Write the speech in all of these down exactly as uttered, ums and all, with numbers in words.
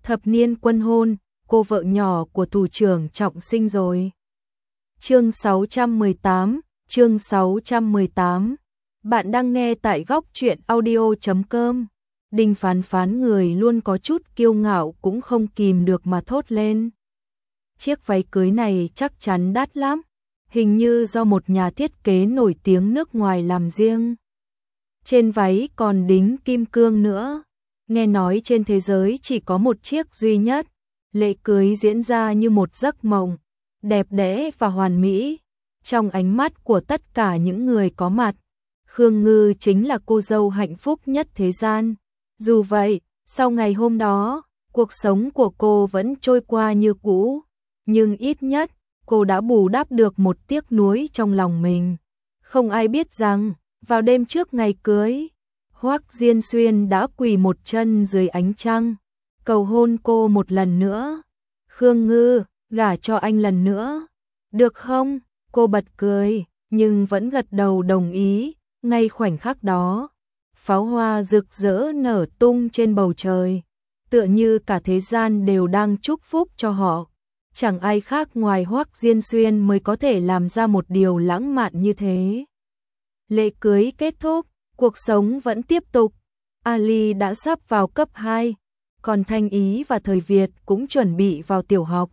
Thập niên quân hôn, cô vợ nhỏ của thủ trưởng Trọng sinh rồi. Chương sáu trăm mười tám, chương sáu trăm mười tám. Bạn đang nghe tại góc truyện audio chấm com. Đinh Phán Phán người luôn có chút kiêu ngạo cũng không kìm được mà thốt lên. Chiếc váy cưới này chắc chắn đắt lắm, hình như do một nhà thiết kế nổi tiếng nước ngoài làm riêng. Trên váy còn đính kim cương nữa. Nghe nói trên thế giới chỉ có một chiếc duy nhất. Lễ cưới diễn ra như một giấc mộng, đẹp đẽ và hoàn mỹ. Trong ánh mắt của tất cả những người có mặt, Khương Ngư chính là cô dâu hạnh phúc nhất thế gian. Dù vậy, sau ngày hôm đó, cuộc sống của cô vẫn trôi qua như cũ, nhưng ít nhất cô đã bù đắp được một tiếc nuối trong lòng mình. Không ai biết rằng, vào đêm trước ngày cưới, Hoắc Diên Xuyên đã quỳ một chân dưới ánh trăng, cầu hôn cô một lần nữa. Khương Ngư, gả cho anh lần nữa, được không? Cô bật cười, nhưng vẫn gật đầu đồng ý. Ngay khoảnh khắc đó, pháo hoa rực rỡ nở tung trên bầu trời, tựa như cả thế gian đều đang chúc phúc cho họ. Chẳng ai khác ngoài Hoắc Diên Xuyên mới có thể làm ra một điều lãng mạn như thế. Lễ cưới kết thúc, cuộc sống vẫn tiếp tục. Ali đã sắp vào cấp hai, còn Thanh Ý và Thời Việt cũng chuẩn bị vào tiểu học.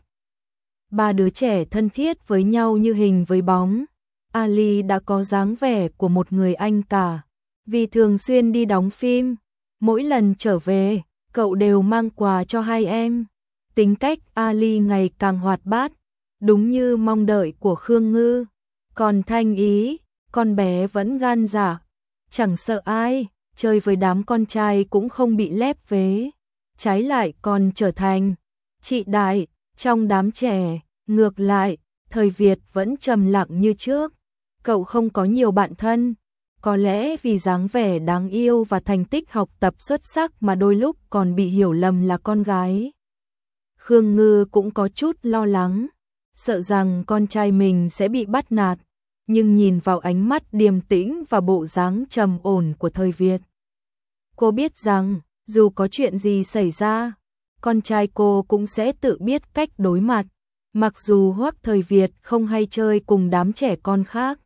Ba đứa trẻ thân thiết với nhau như hình với bóng. Ali đã có dáng vẻ của một người anh cả, vì thường xuyên đi đóng phim. Mỗi lần trở về, cậu đều mang quà cho hai em. Tính cách Ali ngày càng hoạt bát, đúng như mong đợi của Khương Ngư. Còn Thanh Ý, con bé vẫn gan dạ, chẳng sợ ai, chơi với đám con trai cũng không bị lép vế. Trái lại còn trở thành chị đại trong đám trẻ. Ngược lại, Thời Việt vẫn trầm lặng như trước. Cậu không có nhiều bạn thân, có lẽ vì dáng vẻ đáng yêu và thành tích học tập xuất sắc mà đôi lúc còn bị hiểu lầm là con gái. Khương Ngư cũng có chút lo lắng, sợ rằng con trai mình sẽ bị bắt nạt, nhưng nhìn vào ánh mắt điềm tĩnh và bộ dáng trầm ổn của Thời Việt, cô biết rằng dù có chuyện gì xảy ra, con trai cô cũng sẽ tự biết cách đối mặt. Mặc dù Hoắc Thời Việt không hay chơi cùng đám trẻ con khác,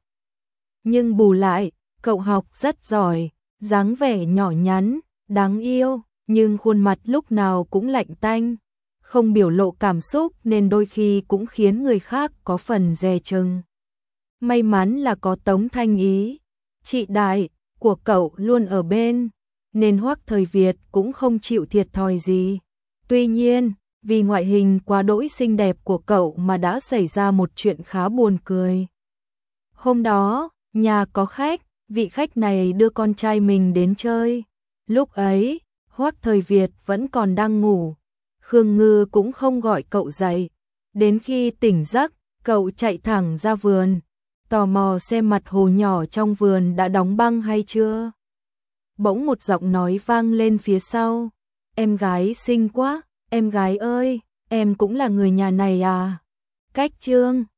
nhưng bù lại, cậu học rất giỏi, dáng vẻ nhỏ nhắn, đáng yêu, nhưng khuôn mặt lúc nào cũng lạnh tanh, không biểu lộ cảm xúc nên đôi khi cũng khiến người khác có phần dè chừng. May mắn là có Tống Thanh Ý, chị đại của cậu luôn ở bên, nên Hoắc Thời Việt cũng không chịu thiệt thòi gì. Tuy nhiên, vì ngoại hình quá đỗi xinh đẹp của cậu mà đã xảy ra một chuyện khá buồn cười. Hôm đó, nhà có khách, vị khách này đưa con trai mình đến chơi. Lúc ấy, Hoắc Thời Việt vẫn còn đang ngủ. Khương Ngư cũng không gọi cậu dậy. Đến khi tỉnh giấc, cậu chạy thẳng ra vườn, tò mò xem mặt hồ nhỏ trong vườn đã đóng băng hay chưa. Bỗng một giọng nói vang lên phía sau. Em gái xinh quá, em gái ơi, em cũng là người nhà này à? Cách Trương,